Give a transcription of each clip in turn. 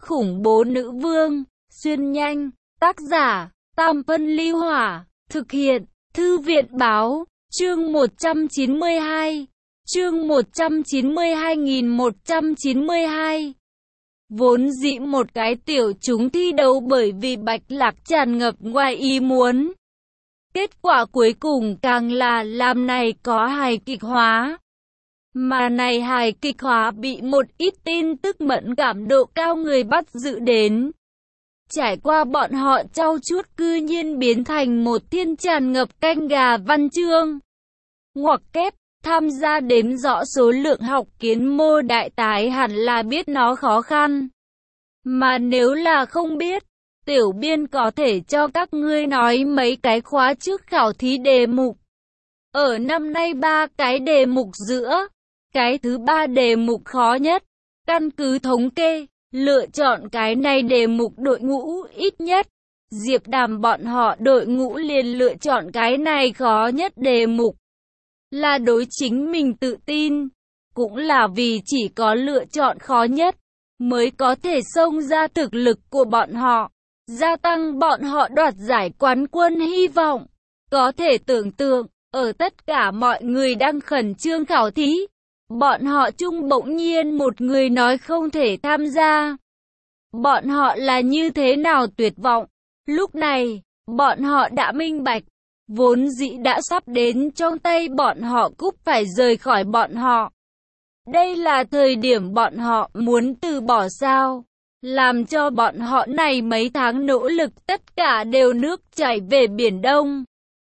khủng bố nữ vương, xuyên nhanh, tác giả, Tam Phân Ly Hỏa, thực hiện, Thư viện Báo, chương 192, chương 192.192. Vốn dĩ một cái tiểu chúng thi đấu bởi vì Bạch Lạc tràn ngập ngoài ý muốn. Kết quả cuối cùng càng là làm này có hài kịch hóa. Mà này hài kịch hóa bị một ít tin tức mẫn cảm độ cao người bắt giữ đến. Trải qua bọn họ trau chuốt cư nhiên biến thành một thiên tràn ngập canh gà văn chương. Ngoặc kép, tham gia đếm rõ số lượng học kiến mô đại tái hẳn là biết nó khó khăn. Mà nếu là không biết, tiểu biên có thể cho các ngươi nói mấy cái khóa trước khảo thí đề mục. Ở năm nay 3 cái đề mục giữa, cái thứ 3 đề mục khó nhất. Căn cứ thống kê, lựa chọn cái này đề mục đội ngũ ít nhất. Diệp Đàm bọn họ đội ngũ liền lựa chọn cái này khó nhất đề mục. Là đối chính mình tự tin, cũng là vì chỉ có lựa chọn khó nhất, mới có thể xông ra thực lực của bọn họ, gia tăng bọn họ đoạt giải quán quân hy vọng. Có thể tưởng tượng, ở tất cả mọi người đang khẩn trương khảo thí, bọn họ chung bỗng nhiên một người nói không thể tham gia. Bọn họ là như thế nào tuyệt vọng. Lúc này, bọn họ đã minh bạch, vốn dĩ đã sắp đến trong tay bọn họ cúp phải rời khỏi bọn họ. Đây là thời điểm bọn họ muốn từ bỏ sao? Làm cho bọn họ này mấy tháng nỗ lực tất cả đều nước chảy về Biển Đông.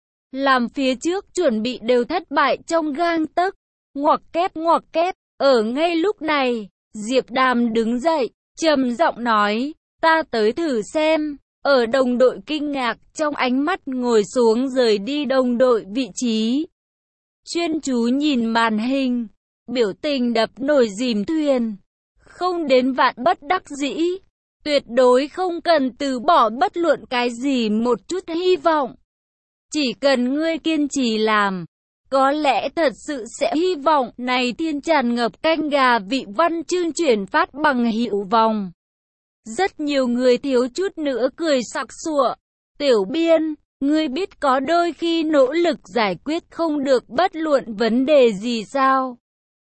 Làm phía trước chuẩn bị đều thất bại trong gang tấc. Ngoặc kép, ở ngay lúc này, Diệp Đàm đứng dậy, trầm giọng nói, ta tới thử xem. Ở đồng đội kinh ngạc trong ánh mắt ngồi xuống rời đi đồng đội vị trí. Chuyên chú nhìn màn hình, biểu tình đập nồi dìm thuyền. Không đến vạn bất đắc dĩ, tuyệt đối không cần từ bỏ bất luận cái gì một chút hy vọng. Chỉ cần ngươi kiên trì làm, có lẽ thật sự sẽ hy vọng này thiên tràn ngập canh gà vị văn chương chuyển phát bằng hiệu vòng. Rất nhiều người thiếu chút nữa cười sặc sụa. Tiểu biên, ngươi biết có đôi khi nỗ lực giải quyết không được bất luận vấn đề gì sao?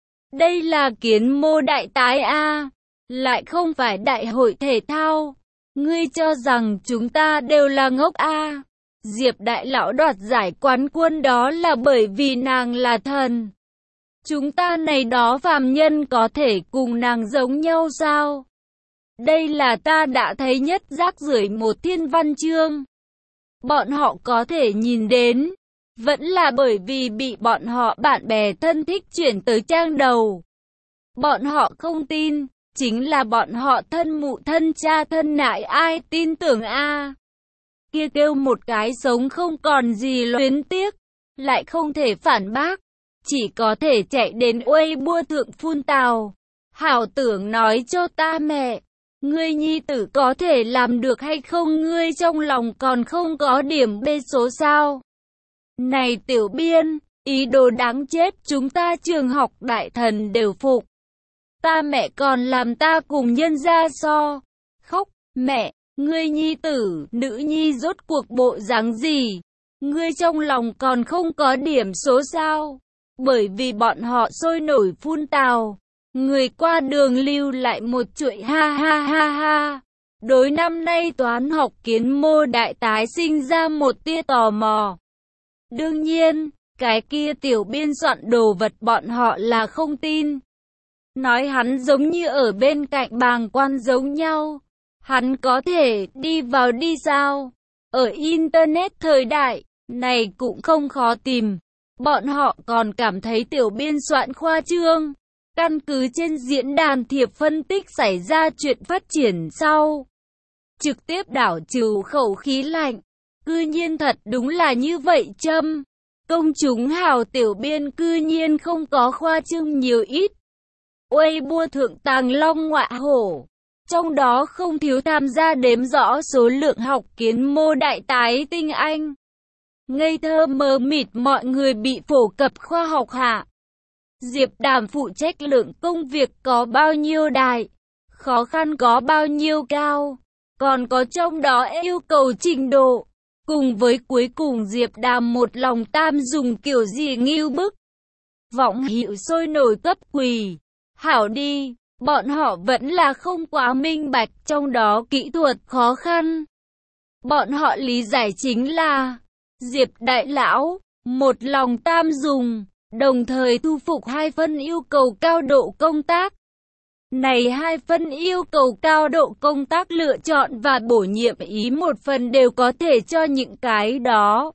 Đây là kiến mô đại tái A, lại không phải đại hội thể thao. Ngươi cho rằng chúng ta đều là ngốc A. Diệp đại lão đoạt giải quán quân đó là bởi vì nàng là thần. Chúng ta này đó phàm nhân có thể cùng nàng giống nhau sao? Đây là ta đã thấy nhất rác rưởi một thiên văn chương. Bọn họ có thể nhìn đến, vẫn là bởi vì bị bọn họ bạn bè thân thích chuyển tới trang đầu. Bọn họ không tin, chính là bọn họ thân mụ thân cha thân nại ai tin tưởng a? Kia kêu một cái sống không còn gì luyến tiếc, lại không thể phản bác, chỉ có thể chạy đến Weibo thượng phun tào. Hảo tưởng nói cho ta mẹ, ngươi nhi tử có thể làm được hay không, ngươi trong lòng còn không có điểm bê số sao? Này tiểu biên, ý đồ đáng chết, chúng ta trường học đại thần đều phục. Ta mẹ còn làm ta cùng nhân gia so. Khóc, mẹ, ngươi nhi tử, nữ nhi rốt cuộc bộ dáng gì? Ngươi trong lòng còn không có điểm số sao? Bởi vì bọn họ sôi nổi phun tào. Người qua đường lưu lại một chuỗi ha ha ha ha. Đối năm nay toán học kiến mô đại tái sinh ra một tia tò mò. Đương nhiên, cái kia tiểu biên soạn đồ vật bọn họ là không tin. Nói hắn giống như ở bên cạnh bàng quan giống nhau. Hắn có thể đi vào đi sao? Ở Internet thời đại, này cũng không khó tìm. Bọn họ còn cảm thấy tiểu biên soạn khoa trương. Căn cứ trên diễn đàn thiệp phân tích xảy ra chuyện phát triển sau. Trực tiếp đảo trừ khẩu khí lạnh. Cư nhiên thật đúng là như vậy châm. Công chúng hào tiểu biên cư nhiên không có khoa trương nhiều ít. Weibo thượng tàng long ngọa hổ. Trong đó không thiếu tham gia đếm rõ số lượng học kiến mô đại tái tinh anh. Ngây thơ mờ mịt mọi người bị phổ cập khoa học hạ. Diệp Đàm phụ trách lượng công việc có bao nhiêu đại? khó khăn có bao nhiêu cao, còn có trong đó yêu cầu trình độ. Cùng với cuối cùng Diệp Đàm một lòng tam dùng kiểu gì ngưu bức. Vọng hiệu sôi nổi cấp quỳ. Hảo đi, bọn họ vẫn là không quá minh bạch trong đó kỹ thuật khó khăn. Bọn họ lý giải chính là Diệp Đại Lão, một lòng tam dùng, đồng thời thu phục hai phân yêu cầu cao độ công tác. Này hai phân yêu cầu cao độ công tác lựa chọn và bổ nhiệm ý một phần đều có thể cho những cái đó.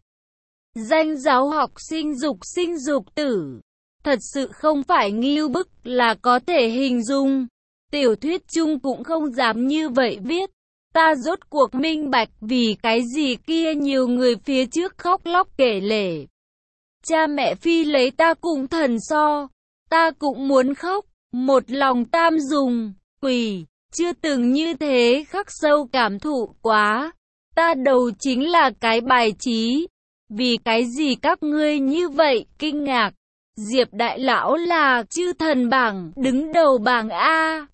Danh giáo học sinh dục tử. Thật sự không phải ngưu bức là có thể hình dung. Tiểu thuyết chung cũng không dám như vậy viết. Ta rốt cuộc minh bạch vì cái gì kia nhiều người phía trước khóc lóc kể lể. Cha mẹ phi lấy ta cùng thần so. Ta cũng muốn khóc. Một lòng tam dùng, quỳ, chưa từng như thế khắc sâu cảm thụ quá. Ta đầu chính là cái bài trí. Vì cái gì các ngươi như vậy, kinh ngạc. Diệp Đại Lão là chư thần bảng, đứng đầu bảng A.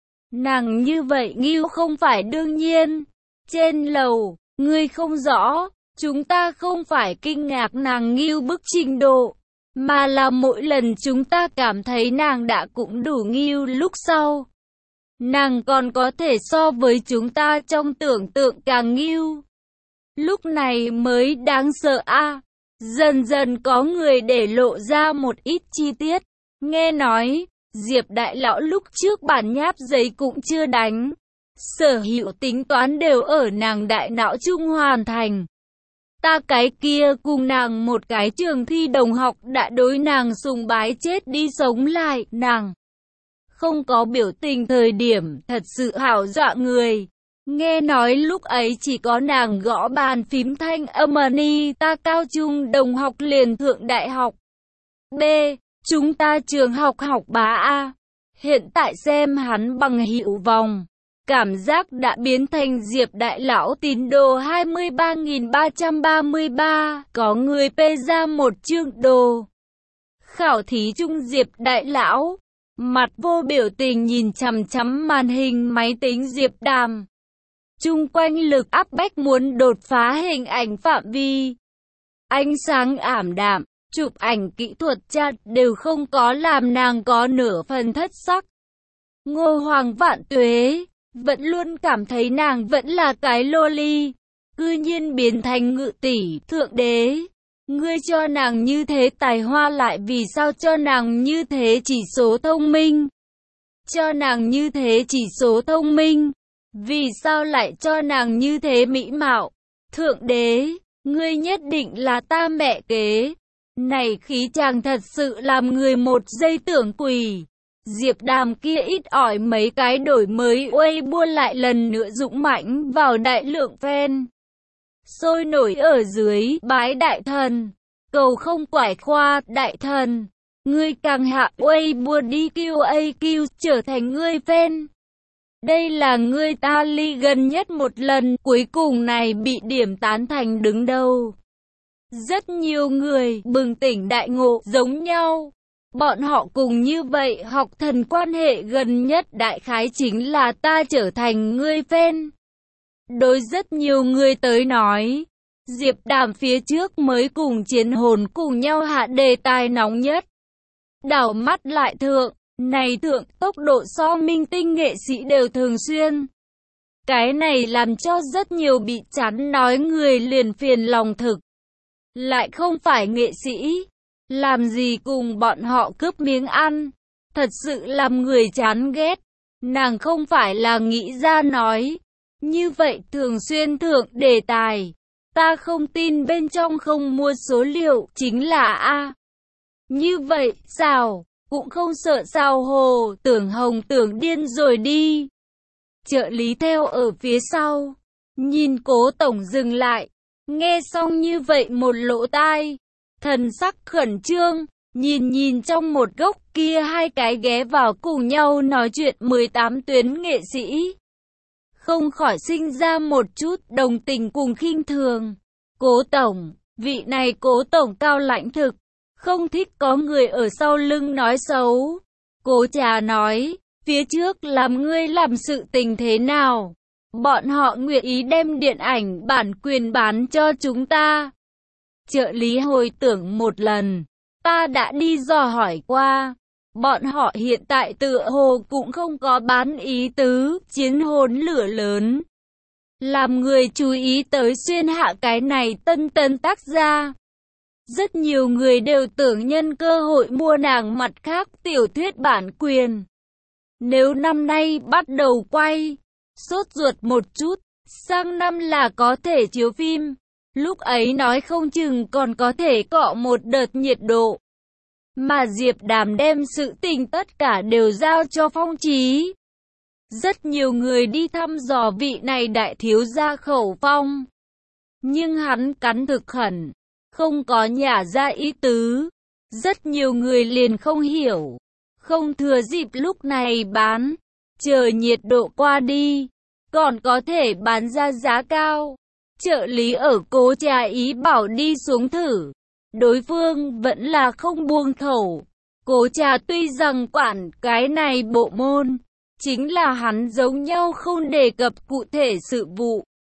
Nàng như vậy ngưu không phải đương nhiên. Trên lầu, ngươi không rõ, chúng ta không phải kinh ngạc nàng ngưu bức trình độ. Mà là mỗi lần chúng ta cảm thấy nàng đã cũng đủ ngưu lúc sau. Nàng còn có thể so với chúng ta trong tưởng tượng càng ngưu. Lúc này mới đáng sợ a. Dần dần có người để lộ ra một ít chi tiết. Nghe nói, Diệp Đại Lão lúc trước bản nháp giấy cũng chưa đánh. Sở hữu tính toán đều ở nàng đại não trung hoàn thành. Ta cái kia cùng nàng một cái trường thi đồng học đã đối nàng sùng bái chết đi sống lại, nàng không có biểu tình thời điểm thật sự hảo dọa người. Nghe nói lúc ấy chỉ có nàng gõ bàn phím thanh âm ni, ta cao trung đồng học liền thượng đại học. B. Chúng ta trường học học bá A. Hiện tại xem hắn bằng hiệu vòng. Cảm giác đã biến thành Diệp Đại Lão tín đồ 23.333, có người pê ra một chương đồ. Khảo thí chung Diệp Đại Lão, mặt vô biểu tình nhìn chằm chằm màn hình máy tính Diệp Đàm. Chung quanh lực áp bách muốn đột phá hình ảnh phạm vi. Ánh sáng ảm đạm, chụp ảnh kỹ thuật chặt đều không có làm nàng có nửa phần thất sắc. Ngô Hoàng vạn tuế. Vẫn luôn cảm thấy nàng vẫn là cái loli, cư nhiên biến thành ngự tỷ, thượng đế. Ngươi cho nàng như thế tài hoa lại vì sao cho nàng như thế chỉ số thông minh? Cho nàng như thế chỉ số thông minh, vì sao lại cho nàng như thế mỹ mạo? Thượng đế, ngươi nhất định là ta mẹ kế. Này khí chàng thật sự làm người một giây tưởng quỳ. Diệp Đàm kia ít ỏi mấy cái đổi mới Weibo lại lần nữa dũng mãnh vào đại lượng fan. Sôi nổi ở dưới, bái đại thần. Cầu không quải khoa, đại thần. Ngươi càng hạ Weibo đi QAQ trở thành ngươi fan. Đây là ngươi ta ly gần nhất một lần, cuối cùng này bị điểm tán thành đứng đầu. Rất nhiều người bừng tỉnh đại ngộ giống nhau. Bọn họ cùng như vậy học thần quan hệ gần nhất đại khái chính là ta trở thành ngươi fan. Đối rất nhiều người tới nói, Diệp Đàm phía trước mới cùng Chiến Hồn cùng nhau hạ đề tài nóng nhất. Đảo mắt lại thượng, này thượng tốc độ so minh tinh nghệ sĩ đều thường xuyên. Cái này làm cho rất nhiều bị chán nói người liền phiền lòng thực. Lại không phải nghệ sĩ. Làm gì cùng bọn họ cướp miếng ăn, thật sự làm người chán ghét. Nàng không phải là nghĩ ra nói, như vậy thường xuyên thượng đề tài. Ta không tin bên trong không mua số liệu, chính là A. Như vậy, sao, cũng không sợ sao hồ, tưởng hồng tưởng điên rồi đi. Trợ lý theo ở phía sau, nhìn Cố tổng dừng lại, nghe xong như vậy một lỗ tai. Thần sắc khẩn trương, nhìn trong một góc kia hai cái ghé vào cùng nhau nói chuyện 18 tuyến nghệ sĩ. Không khỏi sinh ra một chút đồng tình cùng khinh thường. Cố tổng, vị này Cố tổng cao lãnh thực, không thích có người ở sau lưng nói xấu. Cố Trà nói, Phía trước làm ngươi làm sự tình thế nào? Bọn họ nguyện ý đem điện ảnh bản quyền bán cho chúng ta. Trợ lý hồi tưởng một lần, ta đã đi dò hỏi qua. Bọn họ hiện tại tựa hồ cũng không có bán ý tứ, chiến hồn lửa lớn. Làm người chú ý tới xuyên hạ cái này tân tác gia. Rất nhiều người đều tưởng nhân cơ hội mua nàng mặt khác tiểu thuyết bản quyền. Nếu năm nay bắt đầu quay, sốt ruột một chút, sang năm là có thể chiếu phim. Lúc ấy nói không chừng còn có thể cọ một đợt nhiệt độ. Mà Diệp Đàm đem sự tình tất cả đều giao cho Phong Chí. Rất nhiều người đi thăm dò vị này đại thiếu gia khẩu phong. Nhưng hắn cắn thực khẩn, không có nhả ra ý tứ. Rất nhiều người liền không hiểu, không thừa dịp lúc này bán, chờ nhiệt độ qua đi, còn có thể bán ra giá cao. Trợ lý ở cố trà ý bảo đi xuống thử. Đối phương vẫn là không buông khẩu. Cố trà tuy rằng quản cái này bộ môn, chính là hắn giống nhau không đề cập cụ thể sự vụ.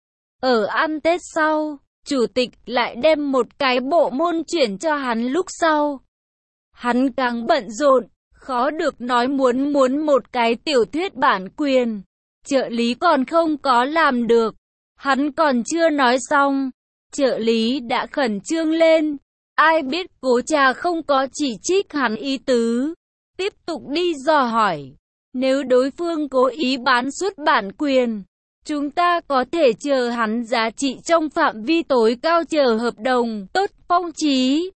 Ở ăn Tết sau, chủ tịch lại đem một cái bộ môn chuyển cho hắn lúc sau. Hắn càng bận rộn, khó được nói muốn một cái tiểu thuyết bản quyền. Trợ lý còn không có làm được. Hắn còn chưa nói xong, trợ lý đã khẩn trương lên. Ai biết cố trà không có chỉ trích hắn ý tứ. Tiếp tục đi dò hỏi. Nếu đối phương cố ý bán xuất bản quyền, chúng ta có thể chờ hắn giá trị trong phạm vi tối cao chờ hợp đồng. Tốt, Phong Chí.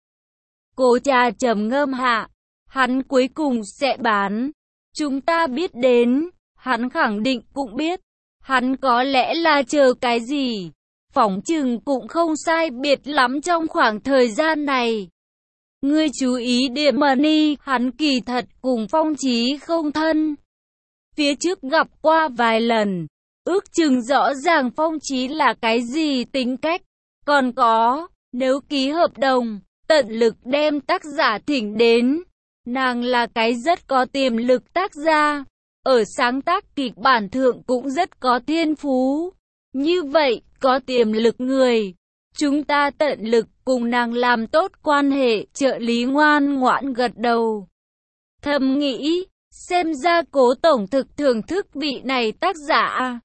Cố trà trầm ngâm hạ. Hắn cuối cùng sẽ bán. Chúng ta biết đến. Hắn khẳng định cũng biết. Hắn có lẽ là chờ cái gì? Phỏng chừng cũng không sai biệt lắm trong khoảng thời gian này. Ngươi chú ý Địa Mani, hắn kỳ thật cùng Phong Chí không thân. Phía trước gặp qua vài lần, ước chừng rõ ràng Phong Chí là cái gì tính cách. Còn có, nếu ký hợp đồng, tận lực đem tác giả thỉnh đến. Nàng là cái rất có tiềm lực tác gia. Ở sáng tác kịch bản thượng cũng rất có thiên phú. Như vậy, có tiềm lực người. Chúng ta tận lực cùng nàng làm tốt quan hệ. Trợ lý ngoan ngoãn gật đầu. Thầm nghĩ, xem ra Cố tổng thực thưởng thức vị này tác giả.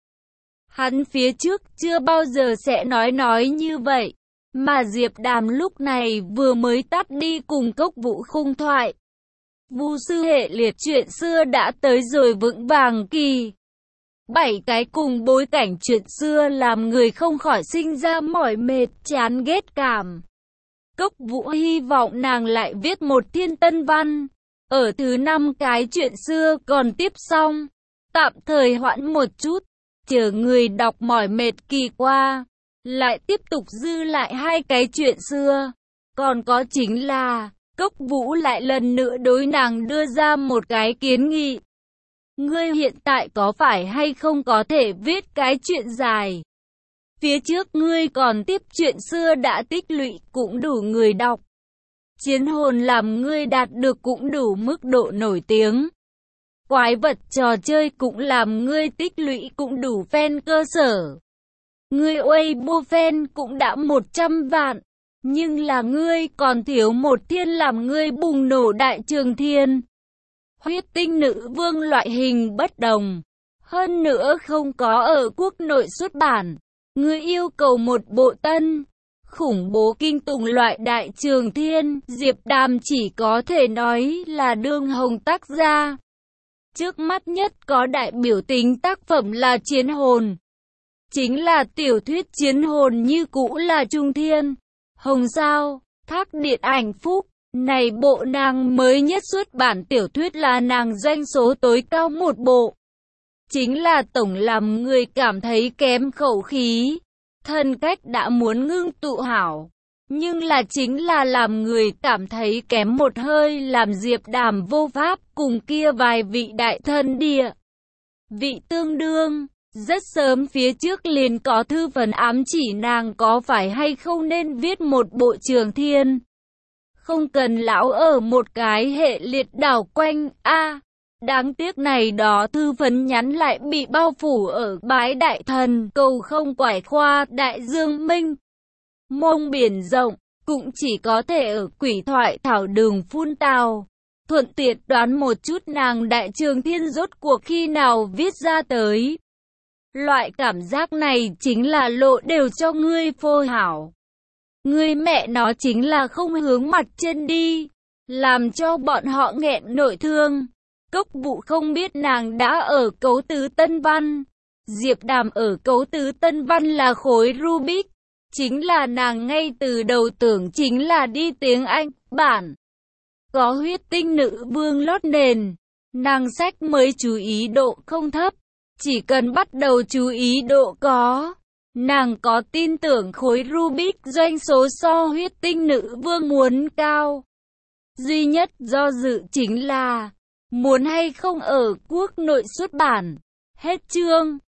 Hắn phía trước chưa bao giờ sẽ nói như vậy. Mà Diệp Đàm lúc này vừa mới tắt đi cùng Cốc Vũ khung thoại. Vu sư hệ liệt chuyện xưa đã tới rồi vững vàng kỳ. 7 cái cùng bối cảnh chuyện xưa làm người không khỏi sinh ra mỏi mệt, chán ghét cảm. Cốc Vũ hy vọng nàng lại viết một thiên tân văn. Ở thứ 5 cái chuyện xưa còn tiếp xong. Tạm thời hoãn một chút, chờ người đọc mỏi mệt kỳ qua. Lại tiếp tục dư lại 2 cái chuyện xưa. Còn có chính là Cốc Vũ lại lần nữa đối nàng đưa ra một cái kiến nghị. Ngươi hiện tại có phải hay không có thể viết cái chuyện dài? Phía trước ngươi còn tiếp chuyện xưa đã tích lũy cũng đủ người đọc. Chiến hồn làm ngươi đạt được cũng đủ mức độ nổi tiếng. Quái vật trò chơi cũng làm ngươi tích lũy cũng đủ fan cơ sở. Ngươi Weibo fan cũng đã 100 vạn. Nhưng là ngươi còn thiếu một thiên làm ngươi bùng nổ đại trường thiên. Huyết tinh nữ vương loại hình bất đồng. Hơn nữa không có ở quốc nội xuất bản. Ngươi yêu cầu một bộ tân, khủng bố kinh tùng loại đại trường thiên. Diệp Đàm chỉ có thể nói là đương hồng tác gia. Trước mắt nhất có đại biểu tính tác phẩm là Chiến hồn. Chính là tiểu thuyết Chiến hồn như cũ là Trung Thiên. Hồng Sao, Thác Điện Ảnh Phúc, này bộ nàng mới nhất xuất bản tiểu thuyết là nàng doanh số tối cao một bộ. Chính là tổng làm người cảm thấy kém khẩu khí, thân cách đã muốn ngưng tụ hảo. Nhưng là chính là làm người cảm thấy kém một hơi làm Diệp Đàm vô pháp cùng kia vài vị đại thân địa. Vị tương đương. Rất sớm phía trước liền có thư phần ám chỉ nàng có phải hay không nên viết một bộ trường thiên. Không cần lão ở một cái hệ liệt đảo quanh, Đáng tiếc này đó thư phấn nhắn lại bị bao phủ ở bái đại thần, cầu không quải khoa, đại dương minh, mông biển rộng, cũng chỉ có thể ở quỷ thoại thảo đường phun tào. Thuận tiện đoán một chút nàng đại trường thiên rốt cuộc khi nào viết ra tới. Loại cảm giác này chính là lộ đều cho ngươi phô hảo. Ngươi mẹ nó chính là không hướng mặt trên đi, làm cho bọn họ nghẹn nội thương. Cốc Bụ không biết nàng đã ở cấu tứ Tân Văn. Diệp Đàm ở cấu tứ Tân Văn là khối Rubik. Chính là nàng ngay từ đầu tưởng chính là đi tiếng Anh bản. Có huyết tinh nữ vương lót nền. Nàng sách mới chú ý độ không thấp. Chỉ cần bắt đầu chú ý độ có. Nàng có tin tưởng khối Rubik doanh số so huyết tinh nữ vương muốn cao. Duy nhất do dự chính là muốn hay không ở quốc nội xuất bản. Hết chương.